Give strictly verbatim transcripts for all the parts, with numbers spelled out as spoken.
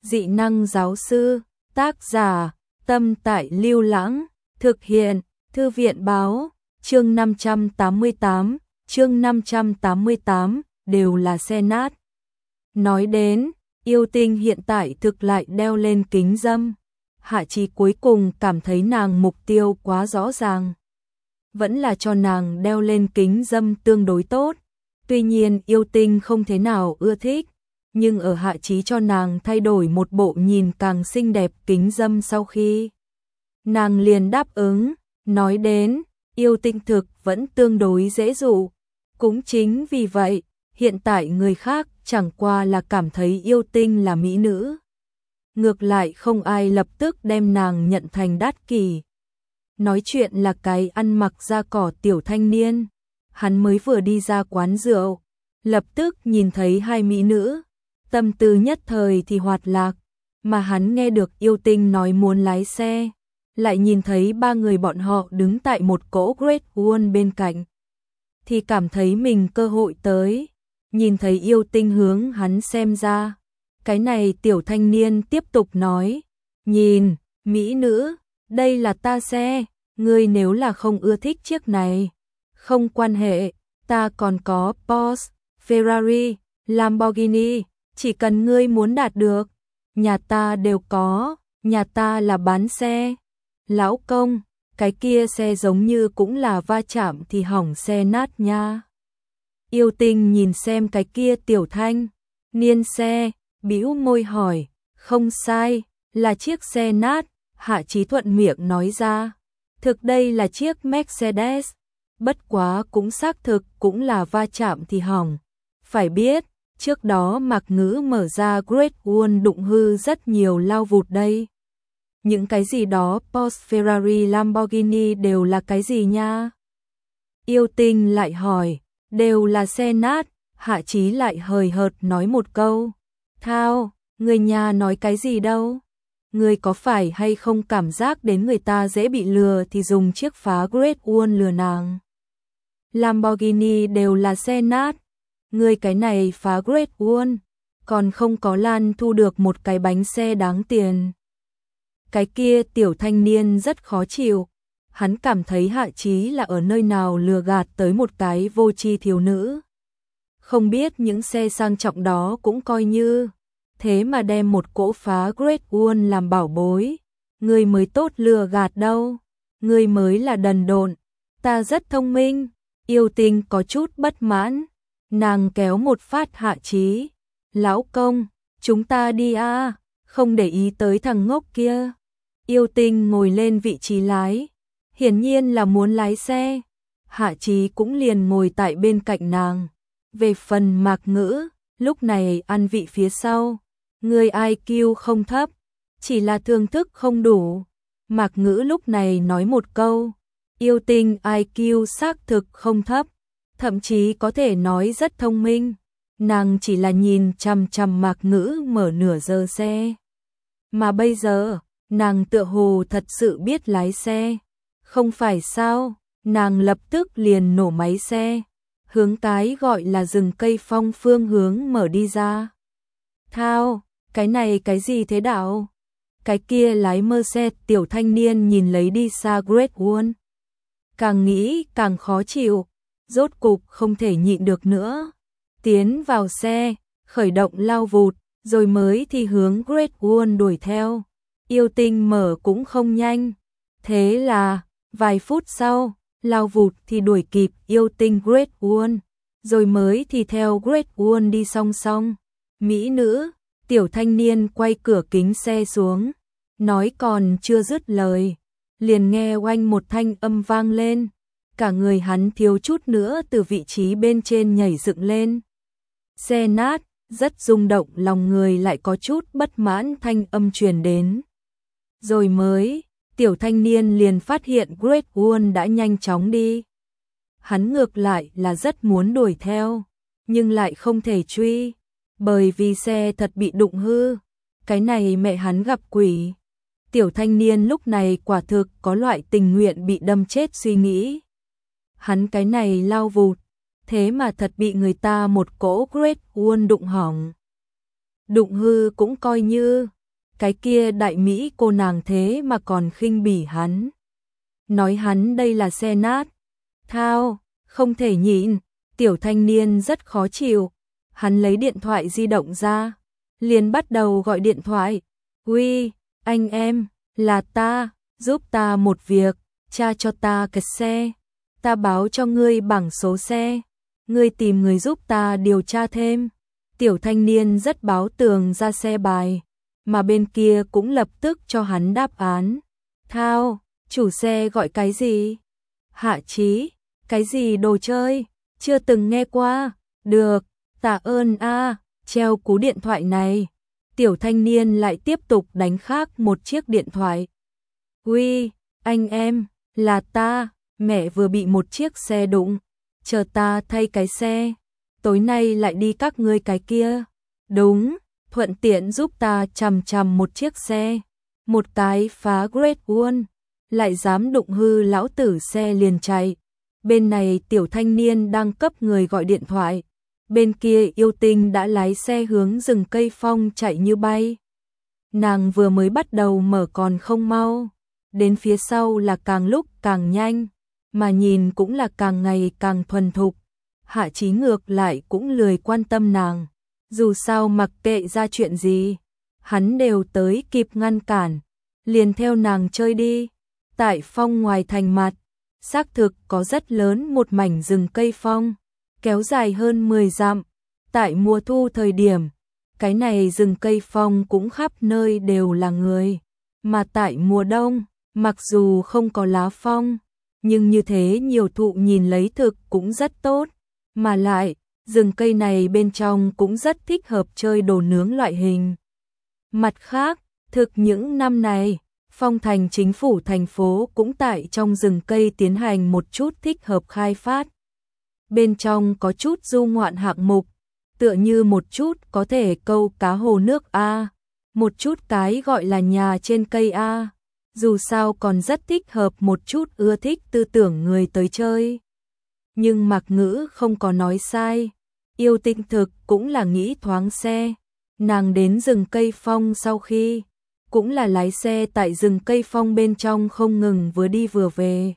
Dị năng giáo sư, tác giả, Tâm Tại Lưu Lãng, thực hiện, Thư viện báo, chương năm trăm tám mươi tám, chương năm trăm tám mươi tám, đều là xe nát. Nói đến, yêu tinh hiện tại thực lại đeo lên kính dâm. Hạ Chí cuối cùng cảm thấy nàng mục tiêu quá rõ ràng. Vẫn là cho nàng đeo lên kính dâm tương đối tốt. Tuy nhiên yêu tinh không thế nào ưa thích, nhưng ở Hạ Chí cho nàng thay đổi một bộ nhìn càng xinh đẹp kính dâm sau khi, nàng liền đáp ứng. Nói đến, yêu tinh thực vẫn tương đối dễ dụ. Cũng chính vì vậy, hiện tại người khác chẳng qua là cảm thấy yêu tinh là mỹ nữ. Ngược lại không ai lập tức đem nàng nhận thành đát kỷ. Nói chuyện là cái ăn mặc da cỏ tiểu thanh niên. Hắn mới vừa đi ra quán rượu, lập tức nhìn thấy hai mỹ nữ. Tâm tư nhất thời thì hoạt lạc, mà hắn nghe được yêu tinh nói muốn lái xe. Lại nhìn thấy ba người bọn họ đứng tại một cỗ Great Wall bên cạnh. Thì cảm thấy mình cơ hội tới. Nhìn thấy yêu tinh hướng hắn xem ra. Cái này tiểu thanh niên tiếp tục nói. Nhìn, mỹ nữ, đây là ta xe. Ngươi nếu là không ưa thích chiếc này, không quan hệ, ta còn có Porsche, Ferrari, Lamborghini. Chỉ cần ngươi muốn đạt được, nhà ta đều có, nhà ta là bán xe. Lão công, cái kia xe giống như cũng là va chạm thì hỏng xe nát nha. Yêu tinh nhìn xem cái kia tiểu thanh niên xe, bĩu môi hỏi, không sai, là chiếc xe nát. Hạ Chí thuận miệng nói ra, thực đây là chiếc Mercedes, bất quá cũng xác thực cũng là va chạm thì hỏng. Phải biết, trước đó Mạc Ngữ mở ra Great Wall đụng hư rất nhiều lao vụt đây. Những cái gì đó Porsche, Ferrari, Lamborghini đều là cái gì nha? Yêu tinh lại hỏi, đều là xe nát. Hạ Chí lại hời hợt nói một câu, thao, người nhà nói cái gì đâu? Người có phải hay không cảm giác đến người ta dễ bị lừa thì dùng chiếc phá Great Wall lừa nàng? Lamborghini đều là xe nát. Người cái này phá Great Wall, còn không có Lan thu được một cái bánh xe đáng tiền. Cái kia tiểu thanh niên rất khó chịu. Hắn cảm thấy Hạ Chí là ở nơi nào lừa gạt tới một cái vô tri thiếu nữ. Không biết những xe sang trọng đó cũng coi như, thế mà đem một cỗ phá Great Wall làm bảo bối. Người mới tốt lừa gạt đâu, người mới là đần độn. Ta rất thông minh. Yêu tinh có chút bất mãn. Nàng kéo một phát Hạ Chí, lão công, chúng ta đi a, không để ý tới thằng ngốc kia. Yêu tinh ngồi lên vị trí lái, hiển nhiên là muốn lái xe. Hạ Chí cũng liền ngồi tại bên cạnh nàng. Về phần Mạc Ngữ, lúc này ăn vị phía sau. Người i kiu không thấp, chỉ là thưởng thức không đủ. Mạc Ngữ lúc này nói một câu, yêu tinh i kiu xác thực không thấp, thậm chí có thể nói rất thông minh. Nàng chỉ là nhìn chằm chằm Mạc Ngữ mở nửa giờ xe. Mà bây giờ, nàng tựa hồ thật sự biết lái xe. Không phải sao, nàng lập tức liền nổ máy xe, hướng cái gọi là rừng cây phong phương hướng mở đi ra. Thao, cái này cái gì thế đạo? Cái kia lái Mercedes tiểu thanh niên nhìn lấy đi xa Great Wall. Càng nghĩ càng khó chịu, rốt cục không thể nhịn được nữa. Tiến vào xe, khởi động lao vụt, rồi mới thì hướng Great Wall đuổi theo. Yêu tinh mở cũng không nhanh. Thế là, vài phút sau, lao vụt thì đuổi kịp yêu tinh Great Wall, rồi mới thì theo Great Wall đi song song. Mỹ nữ, tiểu thanh niên quay cửa kính xe xuống, nói còn chưa dứt lời, liền nghe oanh một thanh âm vang lên. Cả người hắn thiếu chút nữa từ vị trí bên trên nhảy dựng lên. Xe nát, rất rung động lòng người lại có chút bất mãn thanh âm truyền đến. Rồi mới, tiểu thanh niên liền phát hiện Great Wall đã nhanh chóng đi. Hắn ngược lại là rất muốn đuổi theo, nhưng lại không thể truy, bởi vì xe thật bị đụng hư. Cái này mẹ hắn gặp quỷ. Tiểu thanh niên lúc này quả thực có loại tình nguyện bị đâm chết suy nghĩ. Hắn cái này lao vụt, thế mà thật bị người ta một cỗ Great Wall đụng hỏng. Đụng hư cũng coi như, cái kia đại Mỹ cô nàng thế mà còn khinh bỉ hắn. Nói hắn đây là xe nát. Thao, không thể nhịn, tiểu thanh niên rất khó chịu. Hắn lấy điện thoại di động ra, liền bắt đầu gọi điện thoại. Uy, anh em, là ta, giúp ta một việc, tra cho ta cái xe. Ta báo cho ngươi bảng số xe, ngươi tìm người giúp ta điều tra thêm. Tiểu thanh niên rất báo tường ra xe bài, mà bên kia cũng lập tức cho hắn đáp án. Thao, chủ xe gọi cái gì? Hạ Chí, cái gì đồ chơi? Chưa từng nghe qua. Được, tạ ơn a, treo cú điện thoại này. Tiểu thanh niên lại tiếp tục đánh khác một chiếc điện thoại. Uy, anh em, là ta, mẹ vừa bị một chiếc xe đụng, chờ ta thay cái xe. Tối nay lại đi các ngươi cái kia. Đúng, thuận tiện giúp ta chằm chằm một chiếc xe. Một cái phá Great Wall, lại dám đụng hư lão tử xe liền chạy. Bên này tiểu thanh niên đang cấp người gọi điện thoại. Bên kia yêu tinh đã lái xe hướng rừng cây phong chạy như bay. Nàng vừa mới bắt đầu mở còn không mau, đến phía sau là càng lúc càng nhanh, mà nhìn cũng là càng ngày càng thuần thục. Hạ Chí ngược lại cũng lười quan tâm nàng, dù sao mặc kệ ra chuyện gì, hắn đều tới kịp ngăn cản, liền theo nàng chơi đi. Tại phong ngoài thành mặt, xác thực có rất lớn một mảnh rừng cây phong, kéo dài hơn mười dặm. Tại mùa thu thời điểm, cái này rừng cây phong cũng khắp nơi đều là người, mà tại mùa đông, mặc dù không có lá phong, nhưng như thế nhiều thụ nhìn lấy thực cũng rất tốt, mà lại, rừng cây này bên trong cũng rất thích hợp chơi đồ nướng loại hình. Mặt khác, thực những năm này, Phong Thành chính phủ thành phố cũng tại trong rừng cây tiến hành một chút thích hợp khai phát. Bên trong có chút du ngoạn hạng mục, tựa như một chút có thể câu cá hồ nước A, một chút cái gọi là nhà trên cây A, dù sao còn rất thích hợp một chút ưa thích tư tưởng người tới chơi. Nhưng Mạc Ngữ không có nói sai, yêu tinh thực cũng là nghĩ thoáng xe. Nàng đến rừng cây phong sau khi, cũng là lái xe tại rừng cây phong bên trong không ngừng vừa đi vừa về.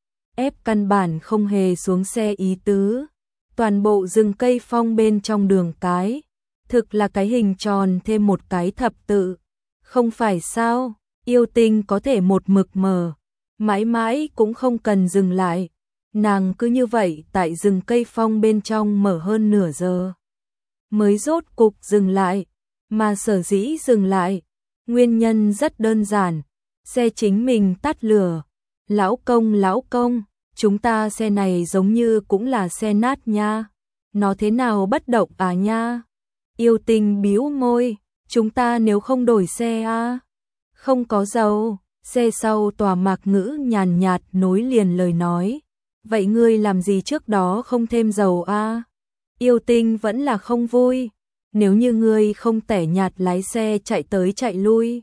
Ép căn bản không hề xuống xe ý tứ. Toàn bộ rừng cây phong bên trong đường cái, thực là cái hình tròn thêm một cái thập tự. Không phải sao, yêu tinh có thể một mực mở, mãi mãi cũng không cần dừng lại. Nàng cứ như vậy tại rừng cây phong bên trong mở hơn nửa giờ. Mới rốt cục dừng lại, mà sở dĩ dừng lại. Nguyên nhân rất đơn giản, xe chính mình tắt lửa. Lão công lão công, chúng ta xe này giống như cũng là xe nát nha. Nó thế nào bất động à nha? Yêu tinh bĩu môi, chúng ta nếu không đổi xe à? Không có dầu. Xe sau tòa Mạc Ngữ nhàn nhạt nối liền lời nói. Vậy ngươi làm gì trước đó không thêm dầu à? Yêu tinh vẫn là không vui. Nếu như ngươi không tẻ nhạt lái xe chạy tới chạy lui,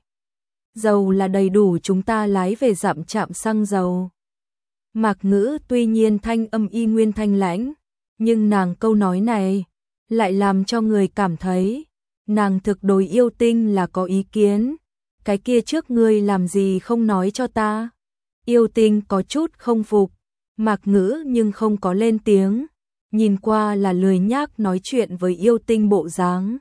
dầu là đầy đủ chúng ta lái về dặm trạm xăng dầu. Mạc Ngữ tuy nhiên thanh âm y nguyên thanh lãnh, nhưng nàng câu nói này lại làm cho người cảm thấy nàng thực đối yêu tinh là có ý kiến. Cái kia trước ngươi làm gì không nói cho ta? Yêu tinh có chút không phục, Mạc Ngữ nhưng không có lên tiếng, nhìn qua là lười nhác nói chuyện với yêu tinh bộ dáng.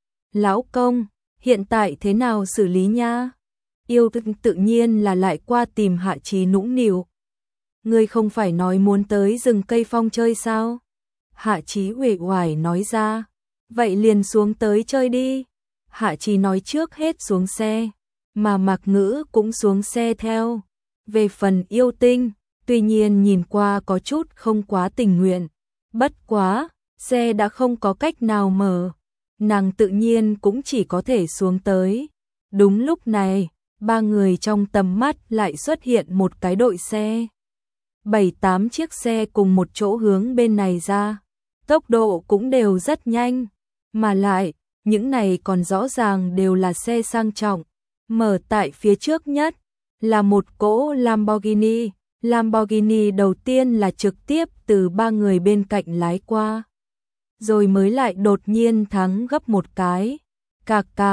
Lão công, hiện tại thế nào xử lý nha? Yêu tinh tự nhiên là lại qua tìm Hạ Chí nũng nịu. Ngươi không phải nói muốn tới rừng cây phong chơi sao? Hạ Chí uể oải nói ra. Vậy liền xuống tới chơi đi. Hạ Chí nói trước hết xuống xe, mà Mạc Ngữ cũng xuống xe theo. Về phần yêu tinh, tuy nhiên nhìn qua có chút không quá tình nguyện. Bất quá, xe đã không có cách nào mở, nàng tự nhiên cũng chỉ có thể xuống tới. Đúng lúc này, ba người trong tầm mắt lại xuất hiện một cái đội xe. Bảy tám chiếc xe cùng một chỗ hướng bên này ra, tốc độ cũng đều rất nhanh, mà lại, những này còn rõ ràng đều là xe sang trọng. Mở tại phía trước nhất, là một cỗ Lamborghini. Lamborghini đầu tiên là trực tiếp từ ba người bên cạnh lái qua, rồi mới lại đột nhiên thắng gấp một cái. Cạc cạc,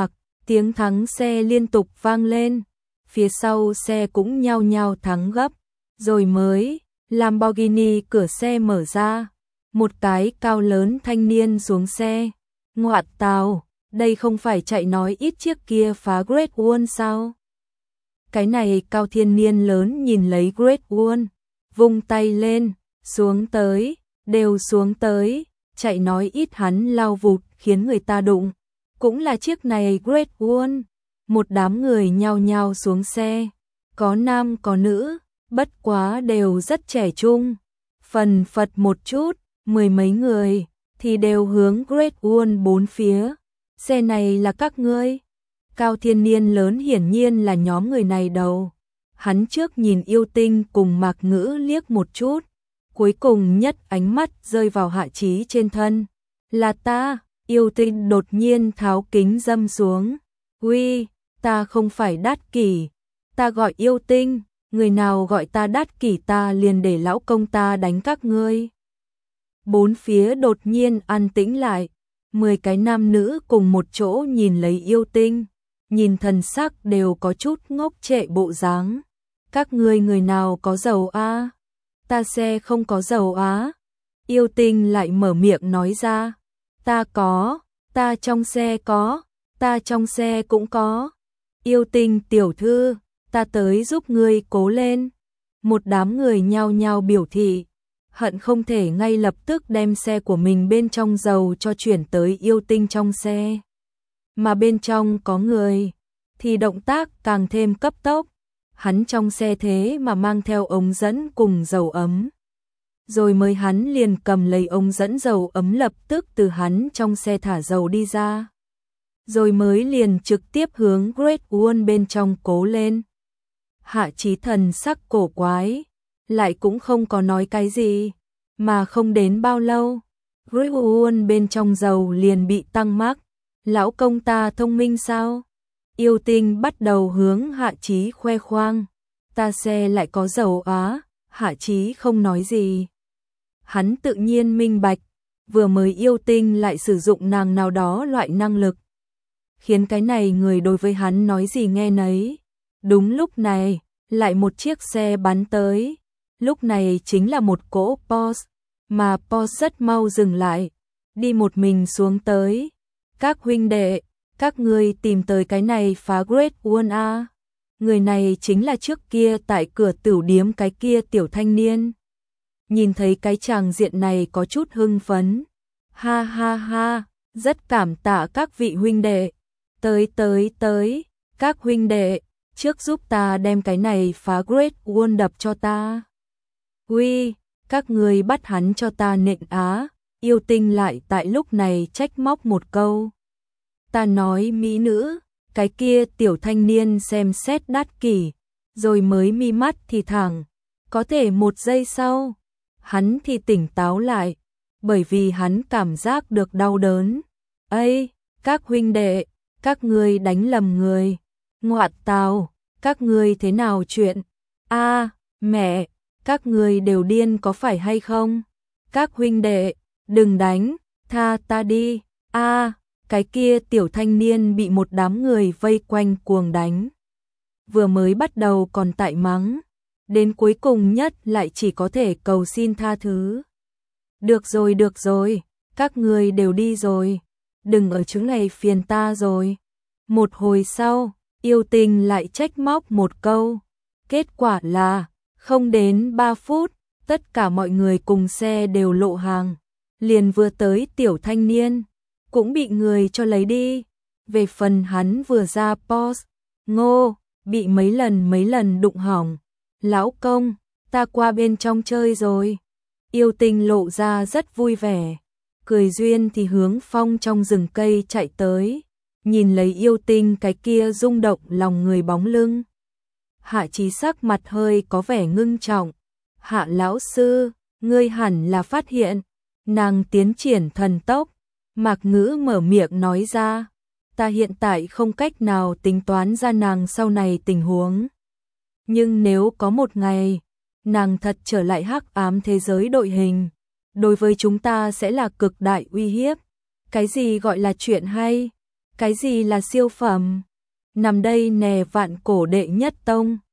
Tiếng thắng xe liên tục vang lên, phía sau xe cũng nhao nhao thắng gấp, rồi mới, Lamborghini cửa xe mở ra, một cái cao lớn thanh niên xuống xe. Ngoạn tào, đây không phải chạy nói ít chiếc kia phá Great Wall sao? Cái này cao thiên niên lớn nhìn lấy Great Wall, vung tay lên, xuống tới, đều xuống tới, chạy nói ít hắn lao vụt khiến người ta đụng. Cũng là chiếc này Great Wall, một đám người nhao nhao xuống xe, có nam có nữ, bất quá đều rất trẻ trung, phần phật một chút, mười mấy người, thì đều hướng Great Wall bốn phía. Xe này là các ngươi? Cao thiên niên lớn hiển nhiên là nhóm người này đầu. Hắn trước nhìn Yêu Tinh cùng Mạc Ngữ liếc một chút, cuối cùng nhất ánh mắt rơi vào Hạ Chí trên thân. Là ta, Yêu Tinh đột nhiên tháo kính dâm xuống. Uy, ta không phải Đát Kỷ, ta gọi Yêu Tinh, người nào gọi ta Đát Kỷ ta liền để lão công ta đánh các ngươi. Bốn phía đột nhiên an tĩnh lại, mười cái nam nữ cùng một chỗ nhìn lấy Yêu Tinh, nhìn thần sắc đều có chút ngốc trệ bộ dáng. Các ngươi người nào có dầu a? Ta xe không có dầu á. Yêu Tinh lại mở miệng nói ra. Ta có, ta trong xe có, ta trong xe cũng có. Yêu Tinh tiểu thư, ta tới giúp ngươi cố lên. Một đám người nhao nhao biểu thị, hận không thể ngay lập tức đem xe của mình bên trong dầu cho chuyển tới Yêu Tinh trong xe. Mà bên trong có người, thì động tác càng thêm cấp tốc. Hắn trong xe thế mà mang theo ống dẫn cùng dầu ấm. Rồi mới hắn liền cầm lấy ống dẫn dầu ấm lập tức từ hắn trong xe thả dầu đi ra. Rồi mới liền trực tiếp hướng Great Wall bên trong cố lên. Hạ Chí thần sắc cổ quái, lại cũng không có nói cái gì, mà không đến bao lâu, Great Wall bên trong dầu liền bị tăng mắc. Lão công ta thông minh sao? Yêu Tinh bắt đầu hướng Hạ Chí khoe khoang. Ta xe lại có dầu á. Hạ Chí không nói gì. Hắn tự nhiên minh bạch, vừa mới Yêu Tinh lại sử dụng nàng nào đó loại năng lực, khiến cái này người đối với hắn nói gì nghe nấy. Đúng lúc này, lại một chiếc xe bắn tới. Lúc này chính là một cỗ Porsche, mà Porsche rất mau dừng lại, đi một mình xuống tới. Các huynh đệ, các ngươi tìm tới cái này phá Great Wall a. Người này chính là trước kia tại cửa tửu điếm cái kia tiểu thanh niên. Nhìn thấy cái tràng diện này có chút hưng phấn. Ha ha ha, rất cảm tạ các vị huynh đệ. Tới tới tới, các huynh đệ, trước giúp ta đem cái này phá Great Wall đập cho ta. Uy, các ngươi bắt hắn cho ta nện á. Yêu Tinh lại tại lúc này trách móc một câu. Ta nói mỹ nữ, cái kia tiểu thanh niên xem xét Đát Kỷ, rồi mới mi mắt thì thẳng. Có thể một giây sau, hắn thì tỉnh táo lại, bởi vì hắn cảm giác được đau đớn. Ây, các huynh đệ, các ngươi đánh lầm người. Ngoạn tào, các ngươi thế nào chuyện? A, mẹ, các ngươi đều điên có phải hay không? Các huynh đệ, đừng đánh, tha ta đi. A, cái kia tiểu thanh niên bị một đám người vây quanh cuồng đánh. Vừa mới bắt đầu còn tại mắng, đến cuối cùng nhất lại chỉ có thể cầu xin tha thứ. Được rồi được rồi, các người đều đi rồi, đừng ở chỗ này phiền ta rồi. Một hồi sau, Yêu Tinh lại trách móc một câu. Kết quả là, không đến ba phút, tất cả mọi người cùng xe đều lộ hàng. Liền vừa tới tiểu thanh niên, cũng bị người cho lấy đi. Về phần hắn vừa ra Porsche, ngô, bị mấy lần mấy lần đụng hỏng. Lão công, ta qua bên trong chơi rồi. Yêu Tinh lộ ra rất vui vẻ, cười duyên thì hướng phong trong rừng cây chạy tới, nhìn lấy Yêu Tinh cái kia rung động lòng người bóng lưng. Hạ Chí sắc mặt hơi có vẻ ngưng trọng. Hạ lão sư, ngươi hẳn là phát hiện, nàng tiến triển thần tốc. Mạc Ngữ mở miệng nói ra, ta hiện tại không cách nào tính toán ra nàng sau này tình huống. Nhưng nếu có một ngày, nàng thật trở lại hắc ám thế giới đội hình, đối với chúng ta sẽ là cực đại uy hiếp. Cái gì gọi là chuyện hay? Cái gì là siêu phẩm? Nằm đây nè, vạn cổ đệ nhất tông.